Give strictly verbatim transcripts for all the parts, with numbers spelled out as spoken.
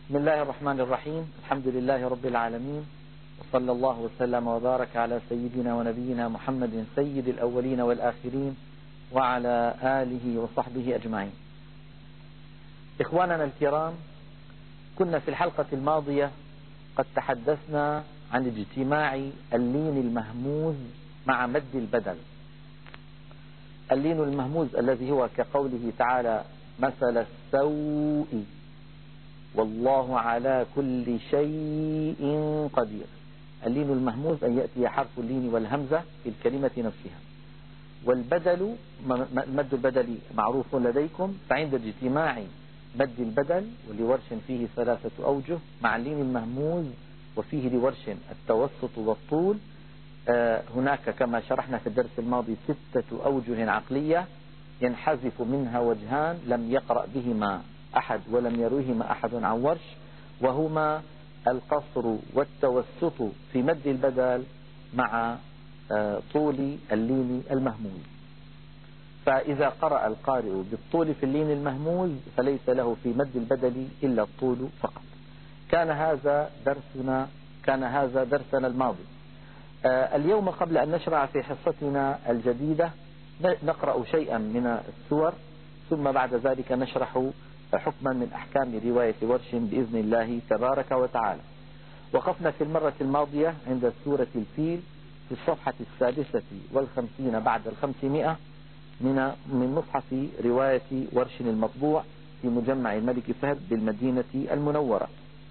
بسم الله الرحمن الرحيم. الحمد لله رب العالمين، وصلى الله وسلم وبارك على سيدنا ونبينا محمد سيد الأولين والآخرين وعلى آله وصحبه أجمعين. إخواننا الكرام، كنا في الحلقة الماضية قد تحدثنا عن اجتماع اللين المهموز مع مد البدل. اللين المهموز الذي هو كقوله تعالى: مثل السوء والله على كل شيء قدير. اللين المهموز أن يأتي حرف اللين والهمزة في الكلمة نفسها. والبدل، مد البدل معروف لديكم، فعند اجتماع مد البدل ولورش فيه ثلاثة أوجه مع اللين المهموز وفيه لورش التوسط والطول، هناك كما شرحنا في الدرس الماضي ستة أوجه عقلية ينحذف منها وجهان لم يقرأ بهما أحد ولم يرويهما أحد عن ورش، وهما القصر والتوسط في مد البدل مع طول اللين المهموز. فإذا قرأ القارئ بالطول في اللين المهموز فليس له في مد البدل إلا الطول فقط. كان هذا درسنا كان هذا درسنا الماضي. اليوم قبل أن نشرع في حصتنا الجديدة نقرأ شيئا من السور، ثم بعد ذلك نشرح حكما من أحكام رواية ورش بإذن الله تبارك وتعالى. وقفنا في المرة الماضية عند سورة الفيل في الصفحة السادسة والخمسين بعد الخمسمائة من من مصحف رواية ورش المطبوع في مجمع الملك فهد بالمدينة المنورة.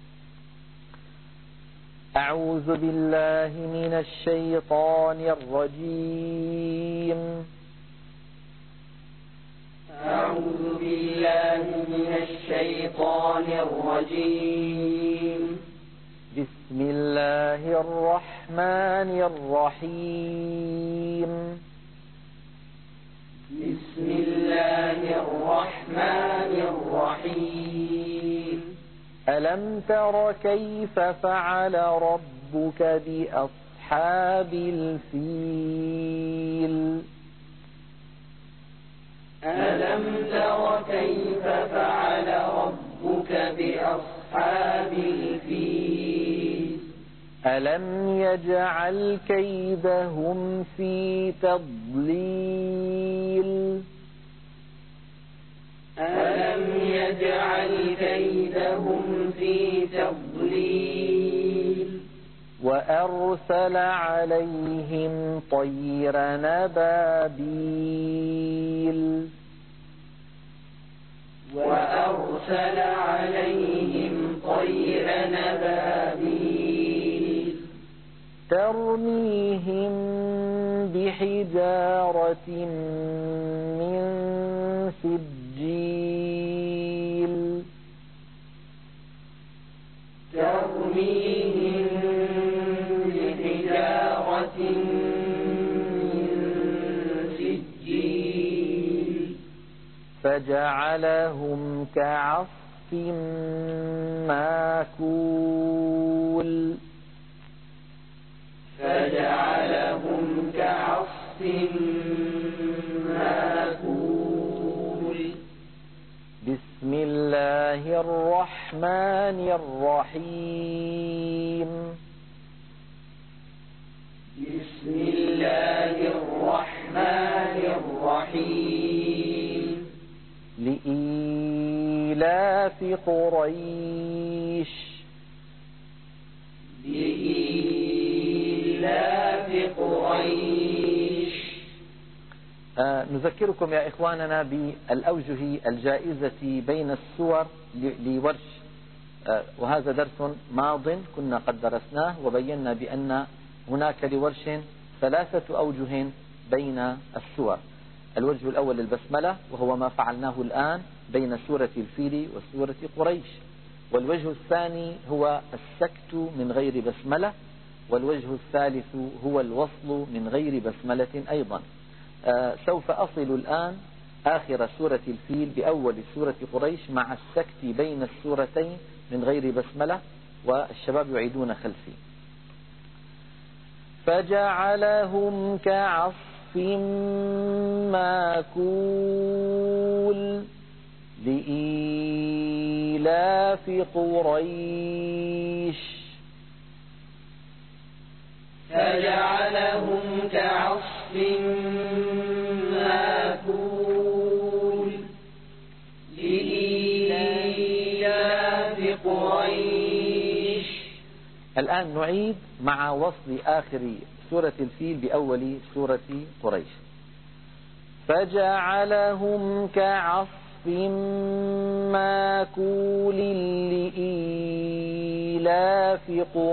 أعوذ بالله من الشيطان الرجيم. أعوذ بالله من الشيطان الرجيم. بسم الله الرحمن الرحيم. بسم الله الرحمن الرحيم. ألم تر كيف فعل ربك بأصحاب الفيل؟ ألم تر كيف فعل ربك بأصحاب الفيل؟ ألم يجعل كيدهم في تضليل؟ ألم يجعل كيدهم في تضليل؟ وأرسل عليهم طير نبابيل وأرسل عليهم طير نبابيل ترميهم بحجارة من سجيل ترميهم بحجارة من سجيل فجعلهم كعصف ماكول فجعلهم كعصف ماكول بسم الله الرحمن الرحيم. بسم الله الرحمن الرحيم. لإيلاف قريش لإيلاف قريش. آه نذكركم يا إخواننا بالأوجه الجائزة بين السور لورش، آه وهذا درس ماض كنا قد درسناه وبينا بأن هناك لورش ثلاثة أوجه بين السور. الوجه الأول البسملة، وهو ما فعلناه الآن بين سورة الفيل وسورة قريش. والوجه الثاني هو السكت من غير بسملة. والوجه الثالث هو الوصل من غير بسملة أيضا. آه سوف أصل الآن آخر سورة الفيل بأول سورة قريش مع السكت بين السورتين من غير بسملة، والشباب يعيدون خلفي. فجعلهم كعصف ماكول لإيلاف قريش فجعلهم كعصف مأكول لإيلاف قريش. الآن نعيد مع وصل آخر سورة الفيل بأول سورة قريش. فجعلهم كعصف مأكول لإيلاف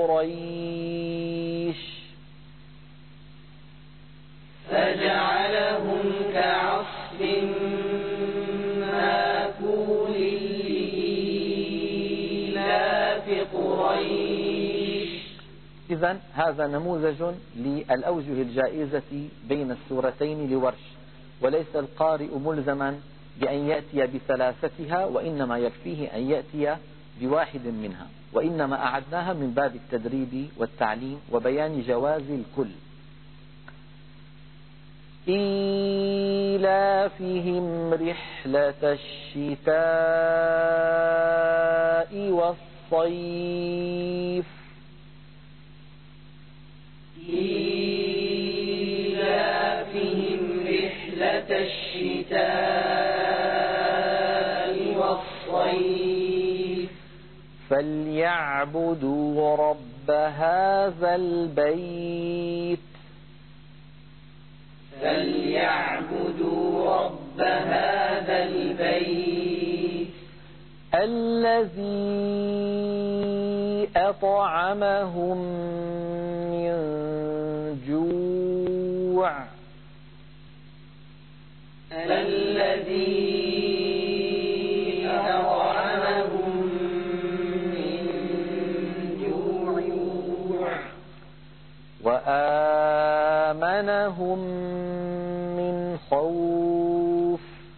قريش فجعلهم كعصف مأكول لإيلاف قريش. إذن هذا نموذج للأوجه الجائزة بين السورتين لورش، وليس القارئ ملزما بأن يأتي بثلاثتها، وإنما يكفيه أن يأتي بواحد منها، وإنما أعدناها من باب التدريب والتعليم وبيان جواز الكل. إيلافهم رحلة الشتاء والصيف إيلافهم رحلة الشتاء والصيف فليعبدوا رب هذا البيت فليعبدوا رب هذا البيت الذي أطعمهم من جوع الذي أطعمهم من جوع وآمنهم من خوف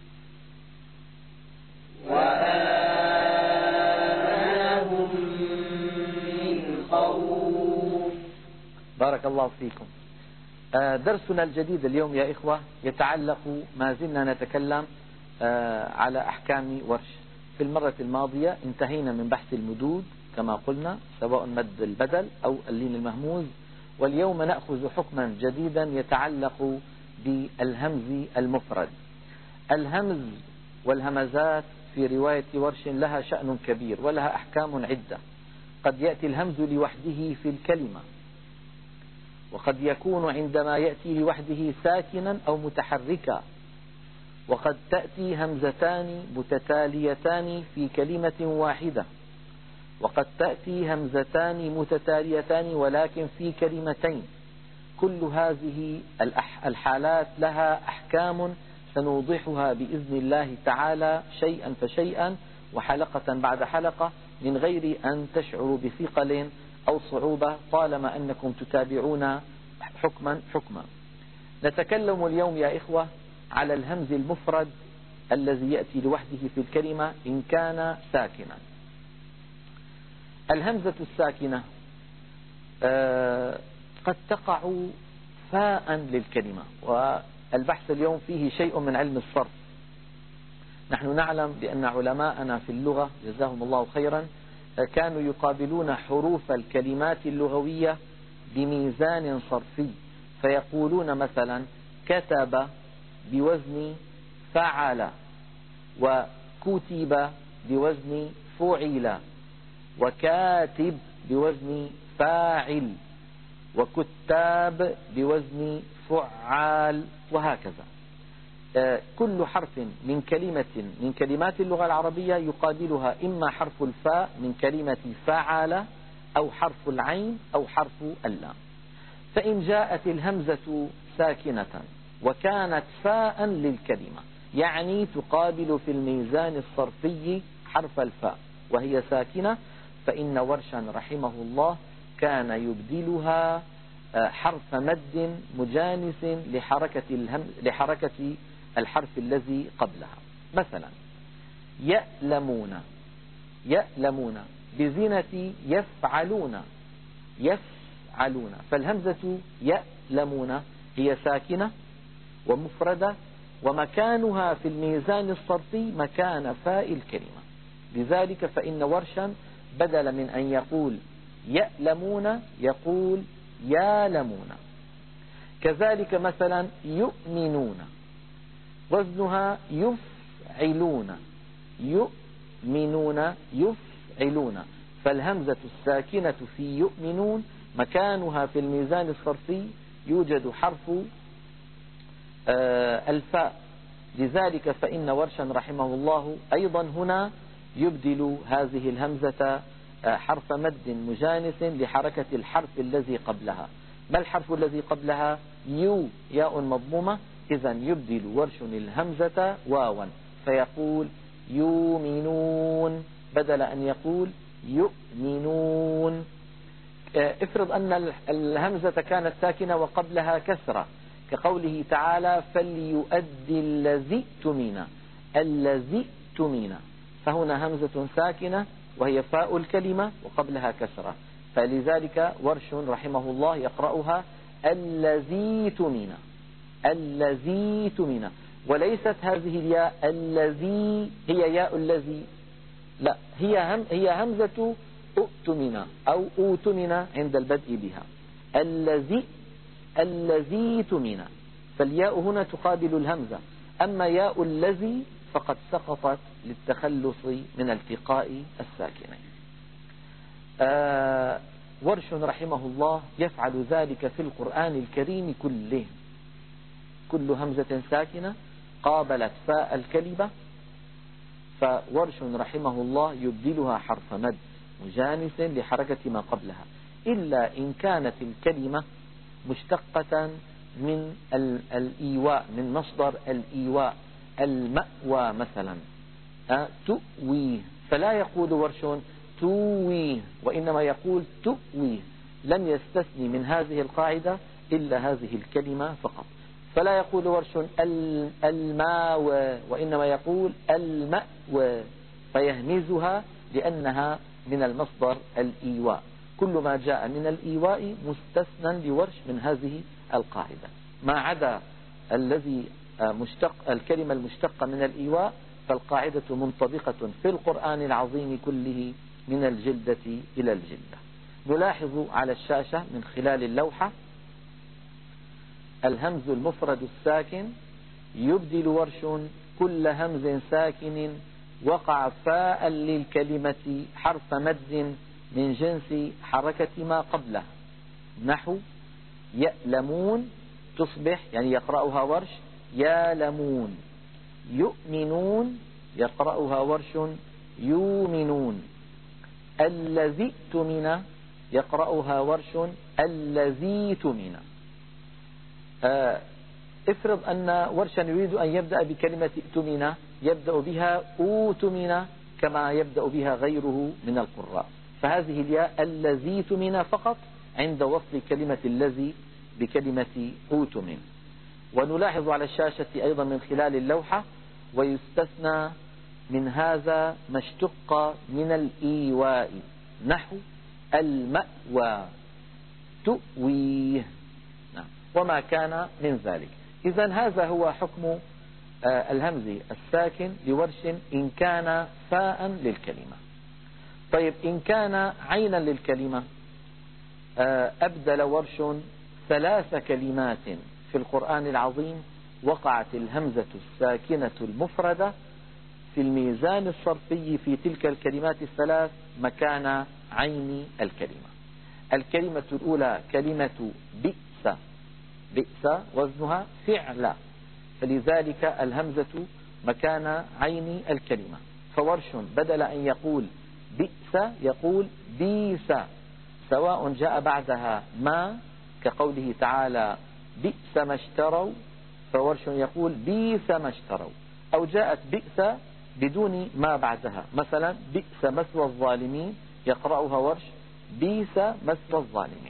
وآمنهم من خوف. بارك الله فيكم. درسنا الجديد اليوم يا إخوة يتعلق، ما زلنا نتكلم على أحكام ورش. في المرة الماضية انتهينا من بحث المدود كما قلنا، سواء مد البدل أو اللين المهموز، واليوم نأخذ حكما جديدا يتعلق بالهمز المفرد. الهمز والهمزات في رواية ورش لها شأن كبير ولها أحكام عدة. قد يأتي الهمز لوحده في الكلمة، وقد يكون عندما يأتي لوحده ساكنا أو متحركا، وقد تأتي همزتان متتاليتان في كلمة واحدة، وقد تأتي همزتان متتاليتان ولكن في كلمتين. كل هذه الحالات لها أحكام سنوضحها بإذن الله تعالى شيئا فشيئا وحلقة بعد حلقة، من غير أن تشعروا بثقل أو صعوبة طالما أنكم تتابعون حكما حكما. نتكلم اليوم يا إخوة على الهمز المفرد الذي يأتي لوحده في الكلمة إن كان ساكنا. الهمزة الساكنة آه قد تقع فاء للكلمة، والبحث اليوم فيه شيء من علم الصرف. نحن نعلم بأن علماءنا في اللغة جزاهم الله خيرا كانوا يقابلون حروف الكلمات اللغوية بميزان صرفي، فيقولون مثلا كتب بوزن فعل، وكتب بوزن فعل، وكاتب بوزن فاعل، وكتاب بوزن فعال، وهكذا. كل حرف من كلمة من كلمات اللغة العربية يقابلها إما حرف الفاء من كلمة فعل، أو حرف العين، أو حرف اللام. فإن جاءت الهمزة ساكنة وكانت فاء للكلمة، يعني تقابل في الميزان الصرفي حرف الفاء وهي ساكنة، فإن ورشا رحمه الله كان يبدلها حرف مد مجانس لحركة الهم لحركة الحرف الذي قبلها. مثلا يألمون، يألمون بزنة يفعلون، يفعلون، فالهمزة يألمون هي ساكنة ومفردة ومكانها في الميزان الصرفي مكان فاء الكلمة. لذلك فإن ورشا بدل من أن يقول يألمون يقول يالمون. كذلك مثلا يؤمنون وزنها يفعلون، يؤمنون يفعلون، فالهمزة الساكنة في يؤمنون مكانها في الميزان الصرفي يوجد حرف آه الفاء. لذلك فإن ورشا رحمه الله أيضا هنا يبدل هذه الهمزة آه حرف مد مجانس لحركة الحرف الذي قبلها. ما الحرف الذي قبلها؟ يو، ياء مضمومة، إذا يبدل ورش الهمزة واوا فيقول يؤمنون بدل أن يقول يؤمنون. افرض أن الهمزة كانت ساكنة وقبلها كسرة كقوله تعالى فليؤدي الذي اؤتمن، الذي اؤتمن، فهنا همزة ساكنة وهي فاء الكلمة وقبلها كسرة، فلذلك ورش رحمه الله يقرأها الذي اؤتمن، الذي اؤتمن، وليست هذه الياء الذي هي ياء الذي، لا، هي هم هي همزة اؤتمن أو أؤتمن عند البدء بها، الذي الذي اؤتمن، فالياء هنا تقابل الهمزة. أما ياء الذي فقد سقطت للتخلص من التقاء الساكنين. آه ورش رحمه الله يفعل ذلك في القرآن الكريم كله، كل همزة ساكنة قابلت فاء الكلمة فورش رحمه الله يبدلها حرف مد مجانس لحركة ما قبلها، إلا إن كانت الكلمة مشتقة من الإيواء، من مصدر الإيواء، المأوى مثلا، تؤوي، فلا يقول ورش توي وإنما يقول تؤوي، لم يستثني من هذه القاعدة إلا هذه الكلمة فقط، فلا يقول ورش الماوى وإنما يقول المأوى فيهمزها لأنها من المصدر الإيواء. كل ما جاء من الإيواء مستثنى لورش من هذه القاعدة، ما عدا الذي مشتق الكلمة المشتقة من الإيواء فالقاعدة منطبقة في القرآن العظيم كله من الجلدة إلى الجلدة. نلاحظ على الشاشة من خلال اللوحة الهمز المفرد الساكن يبدل ورش كل همز ساكن وقع فاء للكلمة حرف مد من جنس حركة ما قبله، نحو يألمون تصبح يعني يقرأها ورش يالمون، يؤمنون يقرأها ورش يؤمنون، الذي اؤتمن يقرأها ورش الذي اؤتمن. آه افرض أن ورشا يريد أن يبدأ بكلمة اؤتمن يبدأ بها أوتمن كما يبدأ بها غيره من القراء، فهذه الياء الذي اؤتمن فقط عند وصل كلمة الذي بكلمة أوتمن. ونلاحظ على الشاشة أيضا من خلال اللوحة ويستثنى من هذا ما اشتق من الإيواء، نحو المأوى تؤويه وما كان من ذلك. إذن هذا هو حكم الهمز الساكن لورش إن كان فاء للكلمة. طيب إن كان عينا للكلمة أبدل ورش ثلاث كلمات في القرآن العظيم وقعت الهمزة الساكنة المفردة في الميزان الصرفي في تلك الكلمات الثلاث مكان عين الكلمة. الكلمة الأولى كلمة بئس، بئس وزنها فعل، فلذلك الهمزة مكان عين الكلمة، فورش بدل أن يقول بئس يقول بيس، سواء جاء بعدها ما كقوله تعالى بئس ما اشتروا فورش يقول بئس ما اشتروا، أو جاءت بئس بدون ما بعدها، مثلا بئس مثوى الظالمين يقرأها ورش بئس مثوى الظالمين.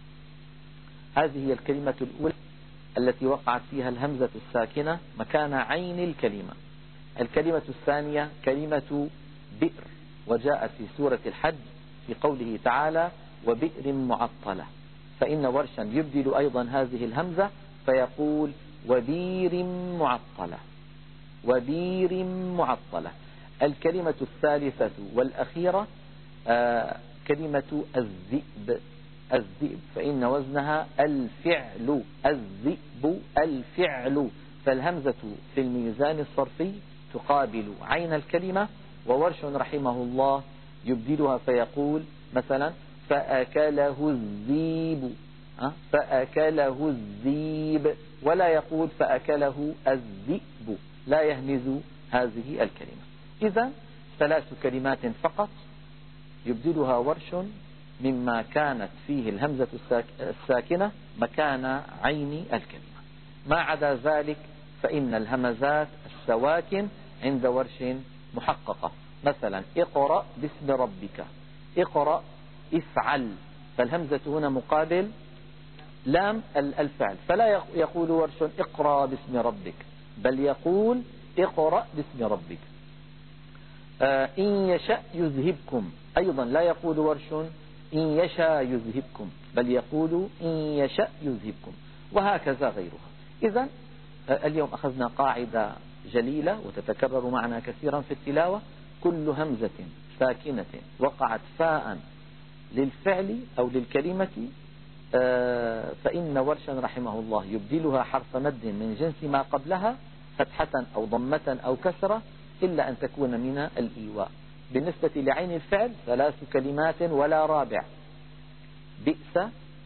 هذه هي الكلمة الأولى التي وقعت فيها الهمزة الساكنة مكان عين الكلمة. الكلمة الثانية كلمة بئر، وجاءت في سورة الحج في قوله تعالى وبئر معطلة، فإن ورشا يبدل أيضا هذه الهمزة فيقول وبير معطلة، وبير معطلة. الكلمة الثالثة والأخيرة آه كلمة الذئب، الذئب فإن وزنها الفعل، الذئب الفعل، فالهمزة في الميزان الصرفي تقابل عين الكلمة، وورش رحمه الله يبدلها فيقول مثلا فأكله الذيب، فأكله الذيب، ولا يقول فأكله الذئب، لا يهمز هذه الكلمة. إذا ثلاث كلمات فقط يبدلها ورش مما كانت فيه الهمزة الساكنة مكان عين الكلمة. ما عدا ذلك فإن الهمزات السواكن عند ورش محققة. مثلا اقرأ باسم ربك، اقرأ افعل، فالهمزة هنا مقابل لام الفعل، فلا يقول ورش اقرأ باسم ربك، بل يقول اقرأ باسم ربك. آه إن يشأ يذهبكم، أيضا لا يقول ورش إن يشاء يذهبكم، بل يقول إن يشأ يذهبكم، وهكذا غيرها. إذن اليوم أخذنا قاعدة جليلة وتتكرر معنا كثيرا في التلاوة: كل همزة ساكنة وقعت فاء للفعل أو للكلمة فإن ورشا رحمه الله يبدلها حرف مد من جنس ما قبلها فتحة أو ضمة أو كسرة، إلا أن تكون من الإيواء. بالنسبة لعين الفعل ثلاث كلمات ولا رابع: بئس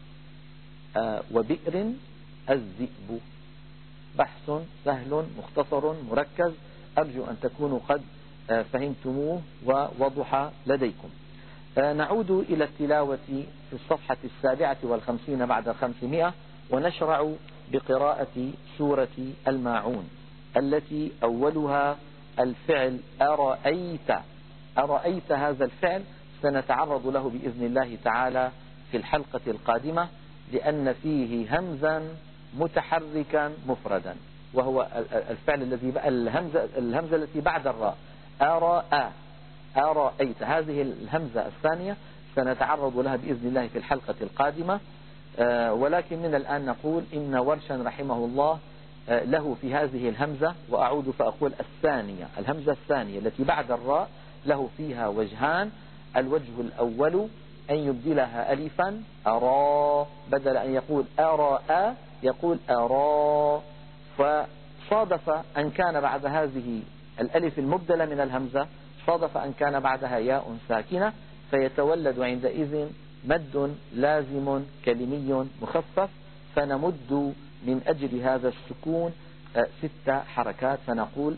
وبئر الذئب. بحث سهل مختصر مركز، أرجو أن تكونوا قد فهمتموه ووضح لديكم. نعود إلى التلاوة في الصفحة السابعة والخمسين بعد الخمسمائة، ونشرع بقراءة سورة الماعون التي أولها الفعل أرأيت. أرأيت هذا الفعل سنتعرض له بإذن الله تعالى في الحلقة القادمة، لأن فيه همزا متحركا مفردا، وهو الفعل الذي الهمزة, الهمزة التي بعد الراء. أرأى، أرأيت، هذه الهمزة الثانية سنتعرض لها بإذن الله في الحلقة القادمة. ولكن من الآن نقول إن ورشا رحمه الله له في هذه الهمزة، وأعود فأقول الثانية، الهمزة الثانية التي بعد الراء له فيها وجهان. الوجه الأول أن يبدلها ألفا أرى، بدل أن يقول أرى يقول أرى، فصادف أن كان بعد هذه الألف المبدلة من الهمزة صادف أن كان بعدها ياء ساكنة، فيتولد عندئذ مد لازم كلمي مخفف، فنمد من أجل هذا السكون ست حركات، فنقول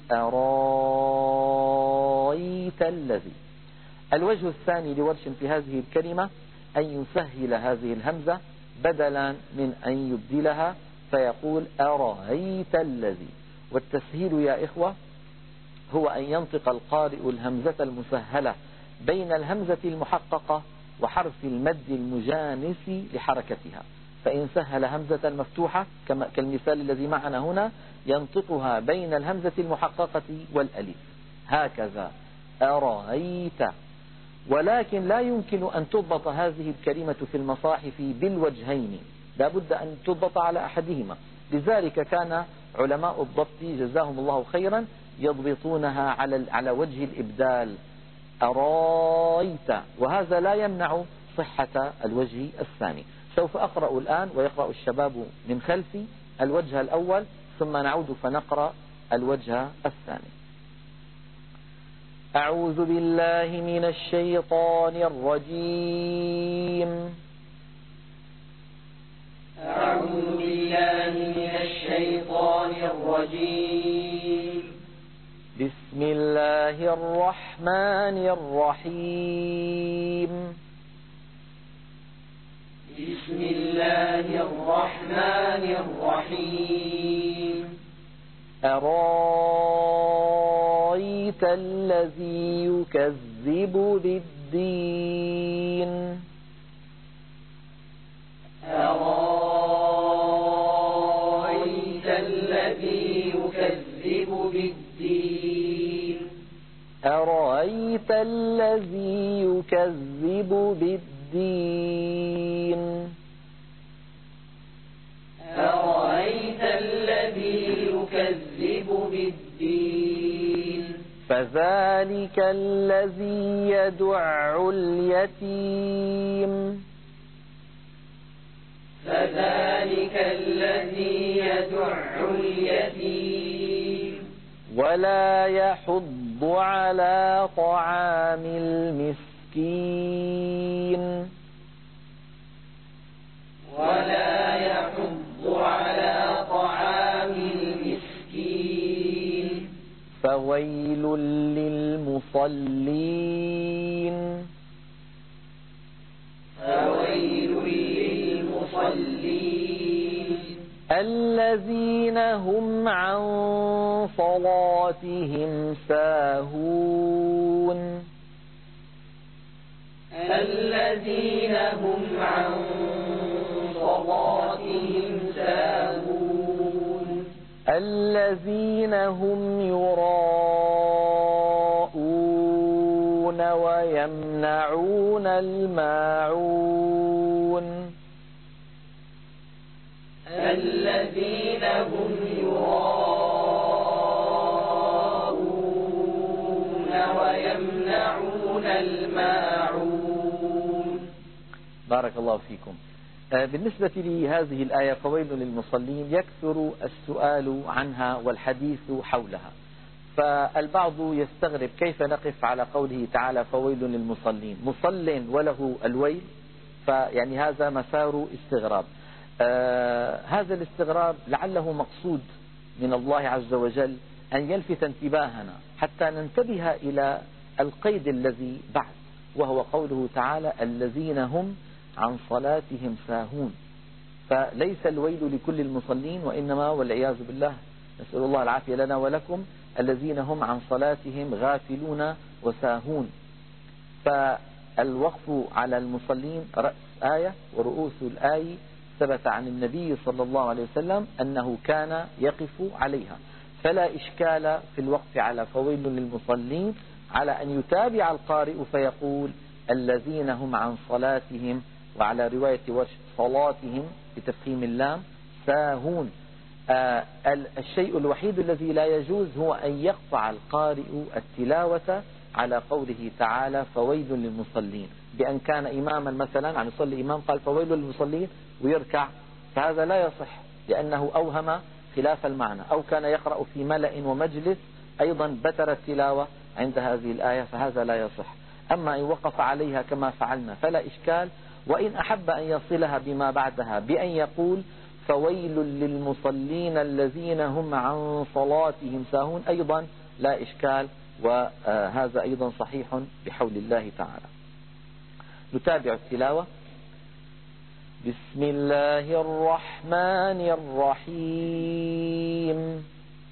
أرايت الذي. الوجه الثاني لورش في هذه الكلمة أن يسهل هذه الهمزة بدلا من أن يبدلها، فيقول أرايت الذي. والتسهيل يا إخوة هو أن ينطق القارئ الهمزة المسهلة بين الهمزة المحققة وحرف المد المجانس لحركتها. فإن سهل همزة مفتوحة كالمثال الذي معنا هنا ينطقها بين الهمزة المحققة والألف، هكذا أرأيت. ولكن لا يمكن أن تضبط هذه الكلمة في المصاحف بالوجهين، لا بد أن تضبط على أحدهما. لذلك كان علماء الضبط جزاهم الله خيرا يضبطونها على على وجه الإبدال، أرايت، وهذا لا يمنع صحة الوجه الثاني. سوف أقرأ الآن ويقرأ الشباب من خلفي الوجه الأول، ثم نعود فنقرأ الوجه الثاني. أعوذ بالله من الشيطان الرجيم. أعوذ بالله من الشيطان الرجيم. بسم الله الرحمن الرحيم. بسم الله الرحمن الرحيم. أرايت الذي يكذب بالدين. أرايت الذي يكذب بالدين. أرايت الذي يكذب بالدين. أرايت الذي فذلك الذي يدع اليتيم فذلك الذي يدع اليتيم ولا يحض على طعام المسكين ولا يحض على طعام المسكين فويل للمصلين فويل للمصلين الذين هم عن صلاتهم ساهون الذين هم عن صلاتهم ساهون الذين هم يراءون ويمنعون الماعون الذين هم يراءون ويمنعون الماعون. بارك الله فيكم. بالنسبة لهذه الآية فويل للمصلين يكثر السؤال عنها والحديث حولها، فالبعض يستغرب كيف نقف على قوله تعالى فويل للمصلين، مصل وله الويل، فيعني هذا مسار استغراب. آه هذا الاستغراب لعله مقصود من الله عز وجل أن يلفت انتباهنا حتى ننتبه إلى القيد الذي بعد، وهو قوله تعالى الذين هم عن صلاتهم ساهون. فليس الويل لكل المصلين، وإنما والعياذ بالله نسأل الله العافية لنا ولكم الذين هم عن صلاتهم غافلون وساهون. فالوقف على المصلين رأس آية، ورؤوس الآية ثبت عن النبي صلى الله عليه وسلم أنه كان يقف عليها، فلا إشكال في الوقف على فويل للمصلين على أن يتابع القارئ فيقول الذين هم عن صلاتهم، وعلى رواية ورش صلاتهم بتفخيم اللام ساهون. آه الشيء الوحيد الذي لا يجوز هو أن يقطع القارئ التلاوة على قوله تعالى فويل للمصلين، بأن كان إماما مثلا عن يصلي إمام قال فويل للمصلين ويركع، فهذا لا يصح لأنه أوهم خلاف المعنى، أو كان يقرأ في ملأ ومجلس أيضا بتر التلاوة عند هذه الآية، فهذا لا يصح. أما إن وقف عليها كما فعلنا فلا إشكال، وإن أحب أن يصلها بما بعدها بأن يقول فويل للمصلين الذين هم عن صلاتهم ساهون أيضا لا إشكال، وهذا أيضا صحيح بحول الله تعالى. نتابع التلاوة. بسم الله الرحمن الرحيم.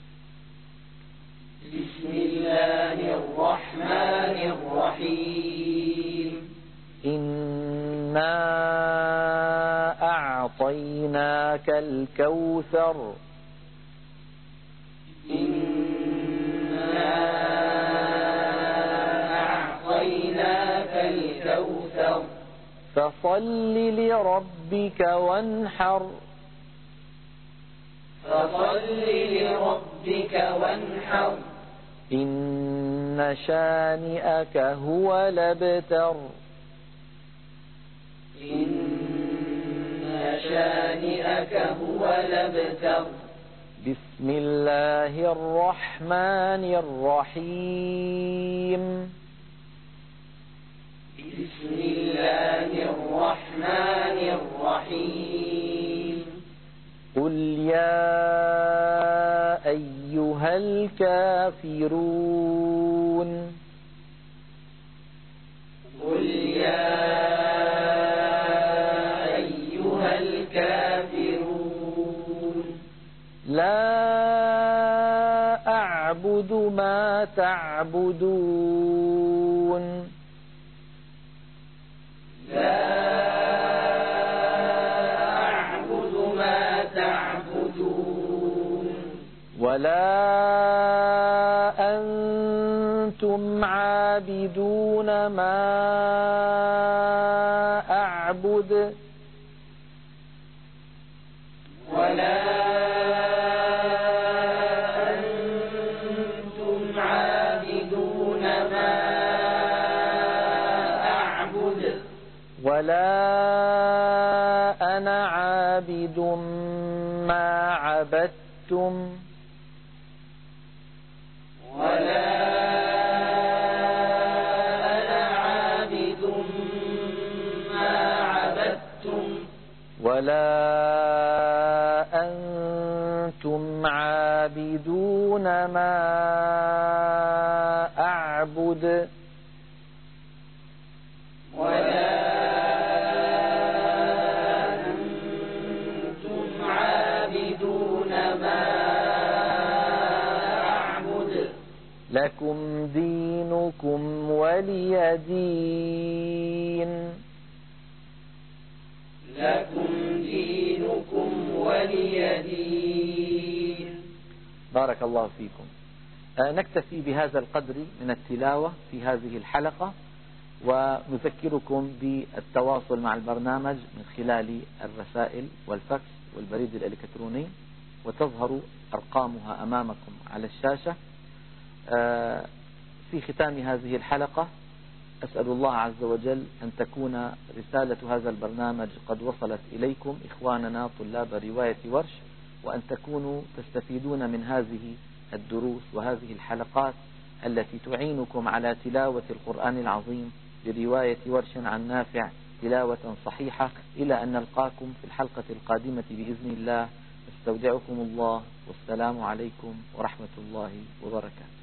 بسم الله الرحمن الرحيم. إنا أعطيناك الكوثر. إنا أعطيناك الكوثر. فصل لربك وانحر. فصل لربك وانحر. إن شانئك هو الأبتر. إن شانئك هو الأبتر. بسم الله الرحمن الرحيم. بسم الله الرحمن الرحيم. قل يا أيها الكافرون. قل يا أيها الكافرون. لا أعبد ما تعبدون. لا أعبد ما تعبدون. ولا أنتم عابدون ما أعبد. ولا أنتم عابدون ولا أنا عابد ما عبدتم ولا أنا عابد ما عبدتم ولا أنتم عابدون ما أعبد ولا أنتم عابدون ما أعبد لكم دينكم ولي دين لكم دينكم ولي دين. بارك الله فيكم. نكتفي بهذا القدر من التلاوة في هذه الحلقة، ونذكركم بالتواصل مع البرنامج من خلال الرسائل والفاكس والبريد الإلكتروني، وتظهر أرقامها أمامكم على الشاشة. في ختام هذه الحلقة أسأل الله عز وجل أن تكون رسالة هذا البرنامج قد وصلت إليكم إخواننا طلاب رواية ورش، وأن تكونوا تستفيدون من هذه الدروس وهذه الحلقات التي تعينكم على تلاوة القرآن العظيم برواية ورش عن نافع تلاوة صحيحة. إلى أن نلقاكم في الحلقة القادمة بإذن الله. استودعكم الله، والسلام عليكم ورحمة الله وبركاته.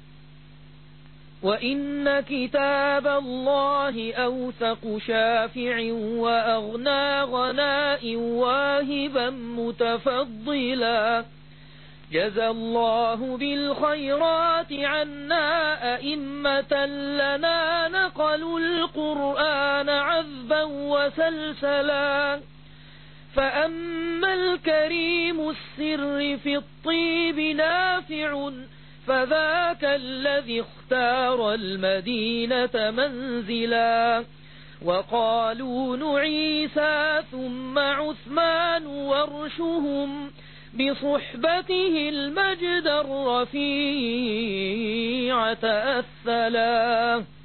وإن كتاب الله أوثق شافع وأغنى غناء واهبا متفضلا. جزى الله بالخيرات عنا أئمة لنا نقلوا القرآن عذبا وسلسلا. فأما الكريم السر في الطيب نافع، فذاك الذي اختار المدينة منزلا. وقالون عيسى ثم عثمان ورشهم، بصحبته المجد الرفيع تأثلا.